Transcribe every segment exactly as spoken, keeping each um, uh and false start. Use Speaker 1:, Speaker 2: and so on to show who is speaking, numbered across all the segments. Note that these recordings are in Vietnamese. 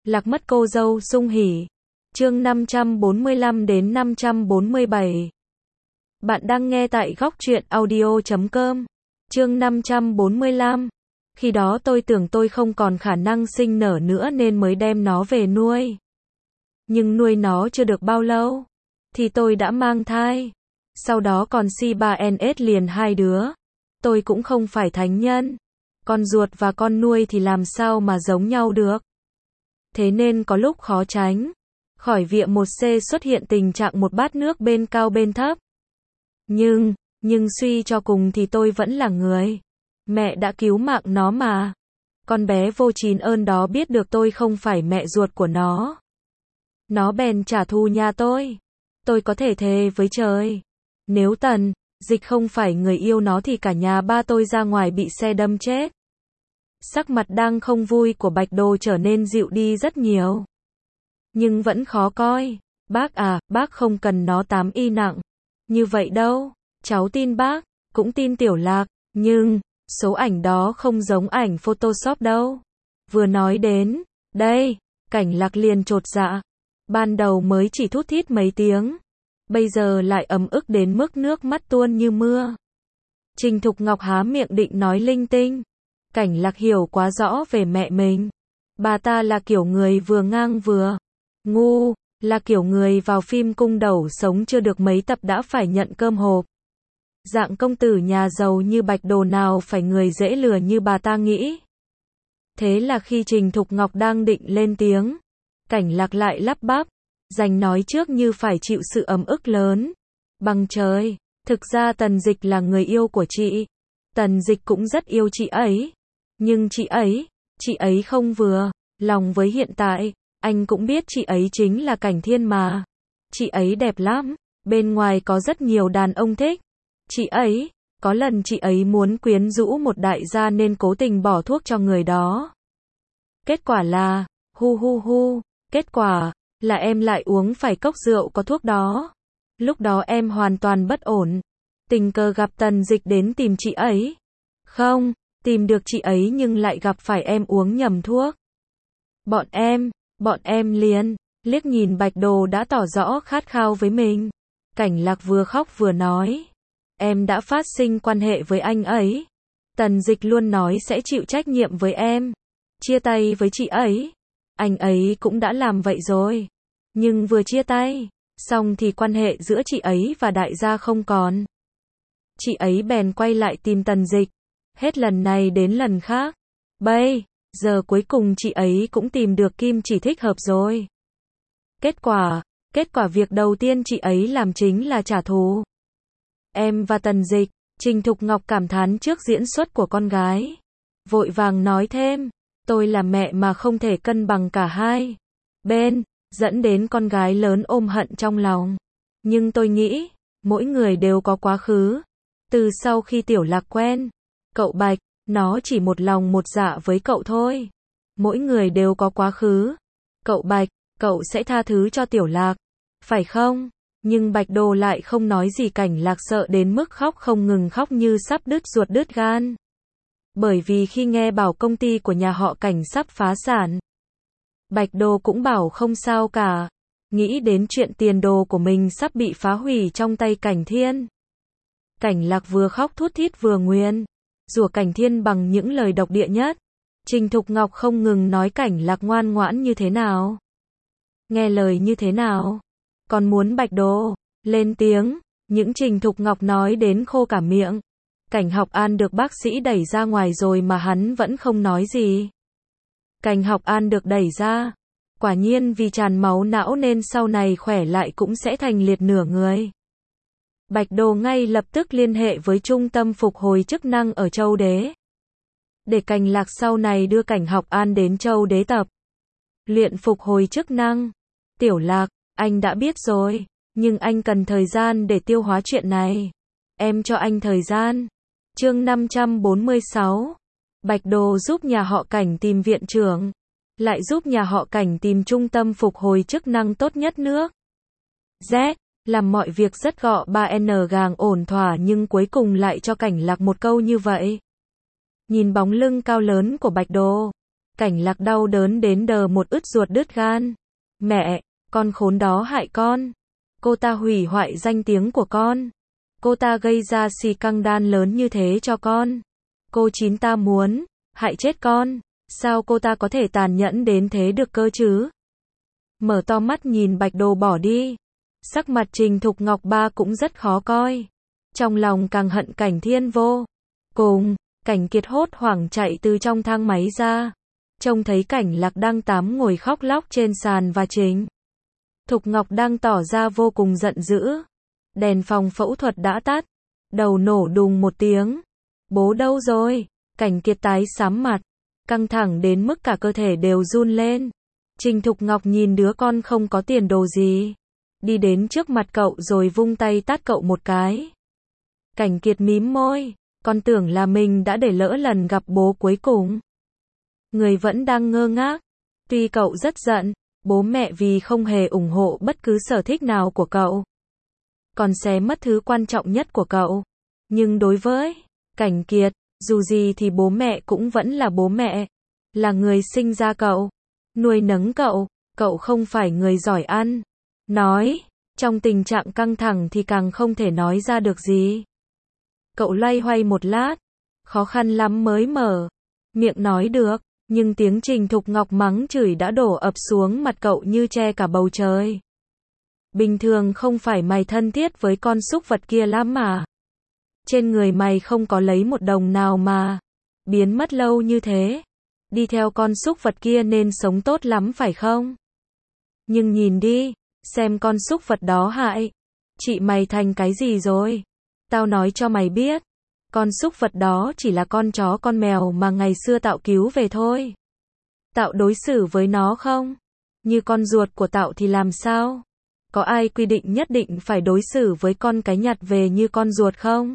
Speaker 1: Lạc mất cô dâu Sung Hỉ. Chương năm trăm bốn mươi lăm đến năm trăm bốn mươi bảy. Bạn đang nghe tại góc truyện audio chấm com. Chương năm trăm bốn mươi lăm. Khi đó tôi tưởng tôi không còn khả năng sinh nở nữa nên mới đem nó về nuôi. Nhưng nuôi nó chưa được bao lâu thì tôi đã mang thai. Sau đó còn xê ba en ét liền hai đứa. Tôi cũng không phải thánh nhân. Con ruột và con nuôi thì làm sao mà giống nhau được. Thế nên có lúc khó tránh khỏi việc một C xuất hiện tình trạng một bát nước bên cao bên thấp. Nhưng, nhưng suy cho cùng thì tôi vẫn là người. Mẹ đã cứu mạng nó mà. Con bé vô chín ơn đó biết được tôi không phải mẹ ruột của nó. Nó bèn trả thù nhà tôi. Tôi có thể thề với trời. Nếu Tần Dịch không phải người yêu nó thì cả nhà ba tôi ra ngoài bị xe đâm chết. Sắc mặt đang không vui của Bạch Đồ trở nên dịu đi rất nhiều. Nhưng vẫn khó coi. Bác à, bác không cần nó tám y nặng như vậy đâu. Cháu tin bác, cũng tin Tiểu Lạc, nhưng số ảnh đó không giống ảnh Photoshop đâu. Vừa nói đến đây, Cảnh Lạc liền chột dạ. Ban đầu mới chỉ thút thít mấy tiếng, bây giờ lại ấm ức đến mức nước mắt tuôn như mưa. Trình Thục Ngọc há miệng định nói linh tinh. Cảnh Lạc hiểu quá rõ về mẹ mình. Bà ta là kiểu người vừa ngang vừa ngu, là kiểu người vào phim cung đầu sống chưa được mấy tập đã phải nhận cơm hộp. Dạng công tử nhà giàu như Bạch Đồ nào phải người dễ lừa như bà ta nghĩ. Thế là khi Trình Thục Ngọc đang định lên tiếng, Cảnh Lạc lại lắp bắp, giành nói trước như phải chịu sự ấm ức lớn. Bằng trời, thực ra Tần Dịch là người yêu của chị. Tần Dịch cũng rất yêu chị ấy. Nhưng chị ấy, chị ấy không vừa lòng với hiện tại. Anh cũng biết chị ấy chính là Cảnh Thiên mà. Chị ấy đẹp lắm, bên ngoài có rất nhiều đàn ông thích. Chị ấy, có lần chị ấy muốn quyến rũ một đại gia nên cố tình bỏ thuốc cho người đó. Kết quả là, hu hu hu, kết quả là em lại uống phải cốc rượu có thuốc đó. Lúc đó em hoàn toàn bất ổn. Tình cờ gặp Tần Dịch đến tìm chị ấy. Không, tìm được chị ấy nhưng lại gặp phải em uống nhầm thuốc. Bọn em, bọn em liền liếc nhìn Bạch Đồ đã tỏ rõ khát khao với mình. Cảnh Lạc vừa khóc vừa nói. Em đã phát sinh quan hệ với anh ấy. Tần Dịch luôn nói sẽ chịu trách nhiệm với em. Chia tay với chị ấy. Anh ấy cũng đã làm vậy rồi. Nhưng vừa chia tay xong thì quan hệ giữa chị ấy và đại gia không còn. Chị ấy bèn quay lại tìm Tần Dịch. Hết lần này đến lần khác. Bây giờ cuối cùng chị ấy cũng tìm được kim chỉ thích hợp rồi. Kết quả, kết quả việc đầu tiên chị ấy làm chính là trả thù. Em và Tần Dịch, Trình Thục Ngọc cảm thán trước diễn xuất của con gái. Vội vàng nói thêm, tôi là mẹ mà không thể cân bằng cả hai bên, dẫn đến con gái lớn ôm hận trong lòng. Nhưng tôi nghĩ, mỗi người đều có quá khứ. Từ sau khi Tiểu Lạc quen cậu Bạch, nó chỉ một lòng một dạ với cậu thôi. Mỗi người đều có quá khứ. Cậu Bạch, cậu sẽ tha thứ cho Tiểu Lạc, phải không? Nhưng Bạch Đồ lại không nói gì. Cảnh Lạc sợ đến mức khóc không ngừng, khóc như sắp đứt ruột đứt gan. Bởi vì khi nghe bảo công ty của nhà họ Cảnh sắp phá sản, Bạch Đồ cũng bảo không sao cả. Nghĩ đến chuyện tiền đồ của mình sắp bị phá hủy trong tay Cảnh Thiên. Cảnh Lạc vừa khóc thút thít vừa nguyền rủa Cảnh Thiên bằng những lời độc địa nhất. Trình Thục Ngọc không ngừng nói Cảnh Lạc ngoan ngoãn như thế nào, nghe lời như thế nào. Còn muốn Bạch Đồ lên tiếng. Những Trình Thục Ngọc nói đến khô cả miệng. Cảnh Học An được bác sĩ đẩy ra ngoài rồi mà hắn vẫn không nói gì. Cảnh Học An được đẩy ra, quả nhiên vì tràn máu não nên sau này khỏe lại cũng sẽ thành liệt nửa người. Bạch Đồ ngay lập tức liên hệ với trung tâm phục hồi chức năng ở Châu Đế. Để Cảnh Lạc sau này đưa Cảnh Học An đến Châu Đế tập luyện phục hồi chức năng. Tiểu Lạc, anh đã biết rồi, nhưng anh cần thời gian để tiêu hóa chuyện này. Em cho anh thời gian. Chương năm trăm bốn mươi sáu. Bạch Đồ giúp nhà họ Cảnh tìm viện trưởng, lại giúp nhà họ Cảnh tìm trung tâm phục hồi chức năng tốt nhất nước. Z, làm mọi việc rất gọn ba n gàng ổn thỏa nhưng cuối cùng lại cho Cảnh Lạc một câu như vậy. Nhìn bóng lưng cao lớn của Bạch Đồ, Cảnh Lạc đau đớn đến đờ một ứt ruột đứt gan. Mẹ, con khốn đó hại con. Cô ta hủy hoại danh tiếng của con. Cô ta gây ra xì căng đan lớn như thế cho con. Cô chín ta muốn hại chết con. Sao cô ta có thể tàn nhẫn đến thế được cơ chứ? Mở to mắt nhìn Bạch Đồ bỏ đi. Sắc mặt Trình Thục Ngọc Ba cũng rất khó coi. Trong lòng càng hận Cảnh Thiên vô cùng. Cảnh Kiệt hốt hoảng chạy từ trong thang máy ra. Trông thấy Cảnh Lạc đang tắm ngồi khóc lóc trên sàn và Trình Thục Ngọc đang tỏ ra vô cùng giận dữ. Đèn phòng phẫu thuật đã tắt. Đầu nổ đùng một tiếng. Bố đâu rồi? Cảnh Kiệt tái xám mặt. Căng thẳng đến mức cả cơ thể đều run lên. Trình Thục Ngọc nhìn đứa con không có tiền đồ gì. Đi đến trước mặt cậu rồi vung tay tát cậu một cái. Cảnh Kiệt mím môi. Con tưởng là mình đã để lỡ lần gặp bố cuối cùng. Người vẫn đang ngơ ngác. Tuy cậu rất giận, bố mẹ vì không hề ủng hộ bất cứ sở thích nào của cậu. Còn xé mất thứ quan trọng nhất của cậu. Nhưng đối với Cảnh Kiệt, dù gì thì bố mẹ cũng vẫn là bố mẹ. Là người sinh ra cậu. Nuôi nấng cậu. Cậu không phải người giỏi ăn. Nói. Trong tình trạng căng thẳng thì càng không thể nói ra được gì. Cậu loay hoay một lát. Khó khăn lắm mới mở miệng nói được. Nhưng tiếng Trình Thục Ngọc mắng chửi đã đổ ập xuống mặt cậu như che cả bầu trời. Bình thường không phải mày thân thiết với con súc vật kia lắm mà. Trên người mày không có lấy một đồng nào mà. Biến mất lâu như thế. Đi theo con súc vật kia nên sống tốt lắm phải không? Nhưng nhìn đi. Xem con súc vật đó hại. Chị mày thành cái gì rồi? Tao nói cho mày biết. Con súc vật đó chỉ là con chó con mèo mà ngày xưa Tạo cứu về thôi. Tạo đối xử với nó không? Như con ruột của Tạo thì làm sao? Có ai quy định nhất định phải đối xử với con cái nhặt về như con ruột không?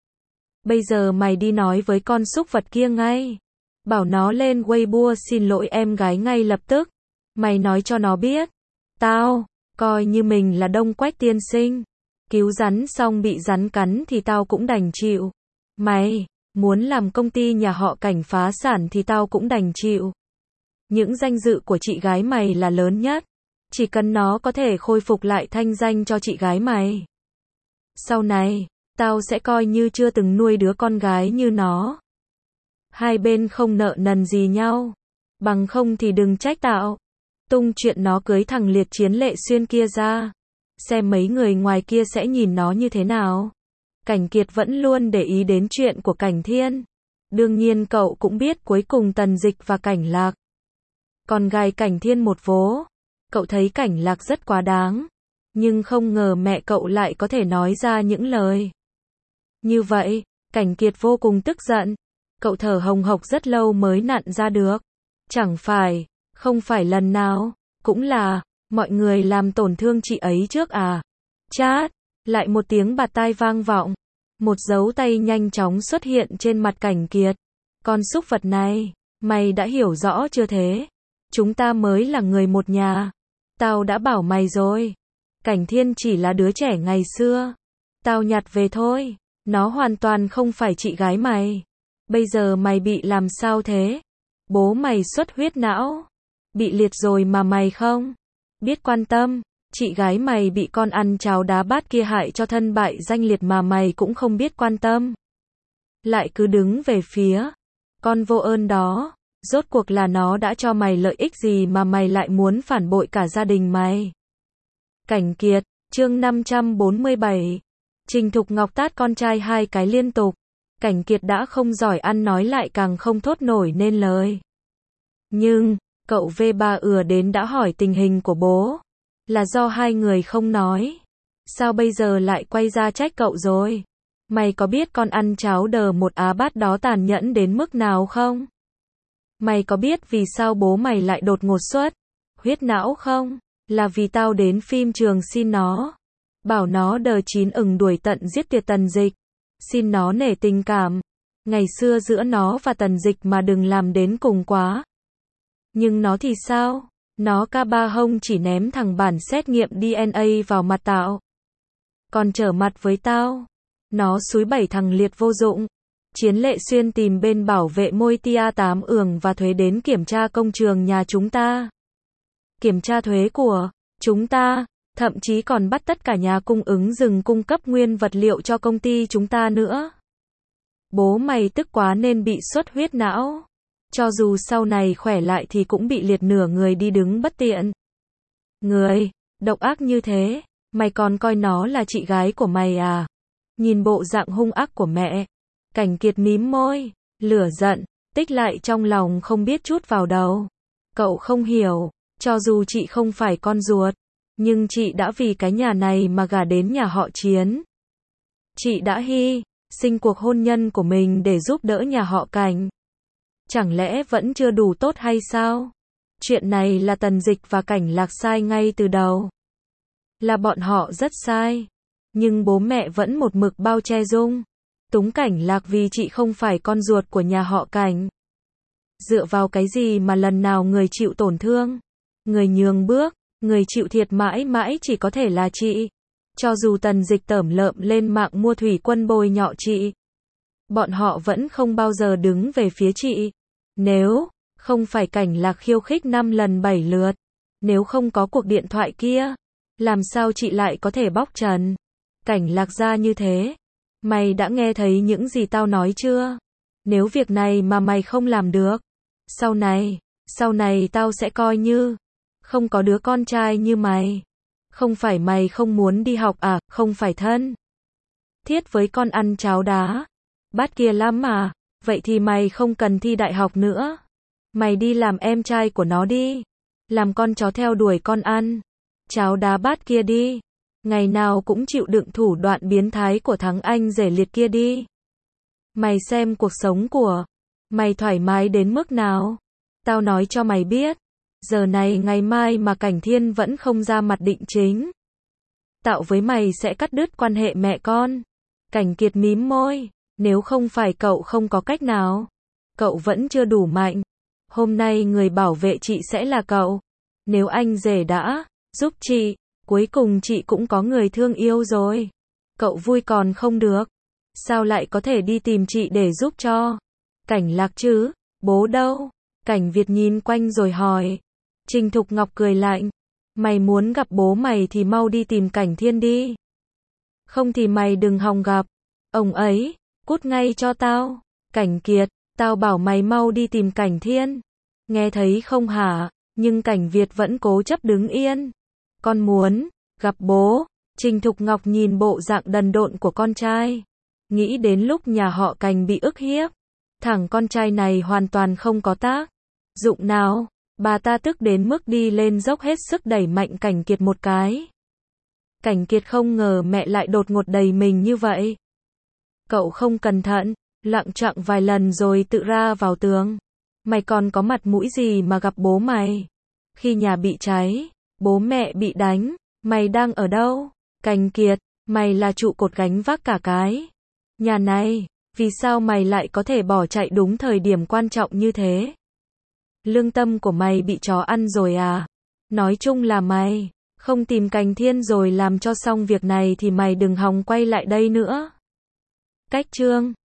Speaker 1: Bây giờ mày đi nói với con súc vật kia ngay. Bảo nó lên Weibo xin lỗi em gái ngay lập tức. Mày nói cho nó biết. Tao, coi như mình là Đông Quách tiên sinh. Cứu rắn xong bị rắn cắn thì tao cũng đành chịu. Mày, muốn làm công ty nhà họ Cảnh phá sản thì tao cũng đành chịu. Những danh dự của chị gái mày là lớn nhất. Chỉ cần nó có thể khôi phục lại thanh danh cho chị gái mày. Sau này, tao sẽ coi như chưa từng nuôi đứa con gái như nó. Hai bên không nợ nần gì nhau. Bằng không thì đừng trách Tạo. Tung chuyện nó cưới thằng Liệt Chiến Lệ Xuyên kia ra. Xem mấy người ngoài kia sẽ nhìn nó như thế nào. Cảnh Kiệt vẫn luôn để ý đến chuyện của Cảnh Thiên. Đương nhiên cậu cũng biết cuối cùng Tần Dịch và Cảnh Lạc. Còn gài Cảnh Thiên một vố. Cậu thấy Cảnh Lạc rất quá đáng. Nhưng không ngờ mẹ cậu lại có thể nói ra những lời như vậy. Cảnh Kiệt vô cùng tức giận. Cậu thở hồng hộc rất lâu mới nặn ra được. Chẳng phải, không phải lần nào, cũng là, mọi người làm tổn thương chị ấy trước à. Chát, lại một tiếng bạt tai vang vọng. Một dấu tay nhanh chóng xuất hiện trên mặt Cảnh Kiệt. Con súc vật này, mày đã hiểu rõ chưa thế? Chúng ta mới là người một nhà. Tao đã bảo mày rồi. Cảnh Thiên chỉ là đứa trẻ ngày xưa. Tao nhặt về thôi. Nó hoàn toàn không phải chị gái mày. Bây giờ mày bị làm sao thế? Bố mày xuất huyết não. Bị liệt rồi mà mày không biết quan tâm. Chị gái mày bị con ăn cháo đá bát kia hại cho thân bại danh liệt mà mày cũng không biết quan tâm. Lại cứ đứng về phía con vô ơn đó. Rốt cuộc là nó đã cho mày lợi ích gì mà mày lại muốn phản bội cả gia đình mày? Cảnh Kiệt, chương năm trăm bốn mươi bảy. Trình Thục Ngọc tát con trai hai cái liên tục. Cảnh Kiệt đã không giỏi ăn nói lại càng không thốt nổi nên lời. Nhưng, cậu vê ba ừa đến đã hỏi tình hình của bố. Là do hai người không nói. Sao bây giờ lại quay ra trách cậu rồi? Mày có biết con ăn cháo đờ một á bát đó tàn nhẫn đến mức nào không? Mày có biết vì sao bố mày lại đột ngột xuất huyết não không? Là vì tao đến phim trường xin nó. Bảo nó đờ chín ửng đuổi tận giết tuyệt Tần Dịch. Xin nó nể tình cảm. Ngày xưa giữa nó và Tần Dịch mà đừng làm đến cùng quá. Nhưng nó thì sao? Nó ca ba hông chỉ ném thằng bản xét nghiệm đê en a vào mặt Tạo. Còn trở mặt với tao. Nó xúi bảy thằng Liệt vô dụng. Chiến Lệ Xuyên tìm bên bảo vệ môi tia tám ường và thuế đến kiểm tra công trường nhà chúng ta. Kiểm tra thuế của chúng ta, thậm chí còn bắt tất cả nhà cung ứng dừng cung cấp nguyên vật liệu cho công ty chúng ta nữa. Bố mày tức quá nên bị xuất huyết não. Cho dù sau này khỏe lại thì cũng bị liệt nửa người đi đứng bất tiện. Người, độc ác như thế, mày còn coi nó là chị gái của mày à? Nhìn bộ dạng hung ác của mẹ, Cảnh Kiệt mím môi, lửa giận, tích lại trong lòng không biết chút vào đâu. Cậu không hiểu, cho dù chị không phải con ruột, nhưng chị đã vì cái nhà này mà gả đến nhà họ Chiến. Chị đã hy sinh cuộc hôn nhân của mình để giúp đỡ nhà họ Cảnh. Chẳng lẽ vẫn chưa đủ tốt hay sao? Chuyện này là Tần Dịch và Cảnh Lạc sai ngay từ đầu. Là bọn họ rất sai. Nhưng bố mẹ vẫn một mực bao che dung túng Cảnh Lạc vì chị không phải con ruột của nhà họ Cảnh. Dựa vào cái gì mà lần nào người chịu tổn thương, người nhường bước, người chịu thiệt mãi mãi chỉ có thể là chị. Cho dù Tần Dịch tởm lợm lên mạng mua thủy quân bôi nhọ chị, bọn họ vẫn không bao giờ đứng về phía chị. Nếu không phải Cảnh Lạc khiêu khích năm lần bảy lượt, nếu không có cuộc điện thoại kia, làm sao chị lại có thể bóc trần Cảnh Lạc ra như thế? Mày đã nghe thấy những gì tao nói chưa? Nếu việc này mà mày không làm được, sau này, sau này tao sẽ coi như không có đứa con trai như mày. Không phải mày không muốn đi học à, không phải thân thiết với con ăn cháo đá bát kia lắm mà, vậy thì mày không cần thi đại học nữa. Mày đi làm em trai của nó đi, làm con chó theo đuổi con ăn cháo đá bát kia đi, ngày nào cũng chịu đựng thủ đoạn biến thái của thằng anh rể liệt kia đi. Mày xem cuộc sống của mày thoải mái đến mức nào. Tao nói cho mày biết, giờ này ngày mai mà Cảnh Thiên vẫn không ra mặt định chính, tạo với mày sẽ cắt đứt quan hệ mẹ con. Cảnh Kiệt mím môi, nếu không phải cậu không có cách nào, cậu vẫn chưa đủ mạnh. Hôm nay người bảo vệ chị sẽ là cậu. Nếu anh rể đã giúp chị, cuối cùng chị cũng có người thương yêu rồi. Cậu vui còn không được, sao lại có thể đi tìm chị để giúp cho Cảnh Lạc chứ? Bố đâu? Cảnh Việt nhìn quanh rồi hỏi. Trình Thục Ngọc cười lạnh, mày muốn gặp bố mày thì mau đi tìm Cảnh Thiên đi. Không thì mày đừng hòng gặp ông ấy, cút ngay cho tao. Cảnh Kiệt, tao bảo mày mau đi tìm Cảnh Thiên. Nghe thấy không hả? Nhưng Cảnh Việt vẫn cố chấp đứng yên. Con muốn gặp bố. Trình Thục Ngọc nhìn bộ dạng đần độn của con trai, nghĩ đến lúc nhà họ Cảnh bị ức hiếp, thằng con trai này hoàn toàn không có tác dụng nào. Bà ta tức đến mức đi lên dốc hết sức đẩy mạnh Cảnh Kiệt một cái. Cảnh Kiệt không ngờ mẹ lại đột ngột đẩy mình như vậy. Cậu không cẩn thận, loạng choạng vài lần rồi tự ra vào tường. Mày còn có mặt mũi gì mà gặp bố mày? Khi nhà bị cháy, bố mẹ bị đánh, mày đang ở đâu? Cảnh Kiệt, mày là trụ cột gánh vác cả cái nhà này, vì sao mày lại có thể bỏ chạy đúng thời điểm quan trọng như thế? Lương tâm của mày bị chó ăn rồi à? Nói chung là mày không tìm Cảnh Thiên rồi làm cho xong việc này thì mày đừng hòng quay lại đây nữa. Cách chương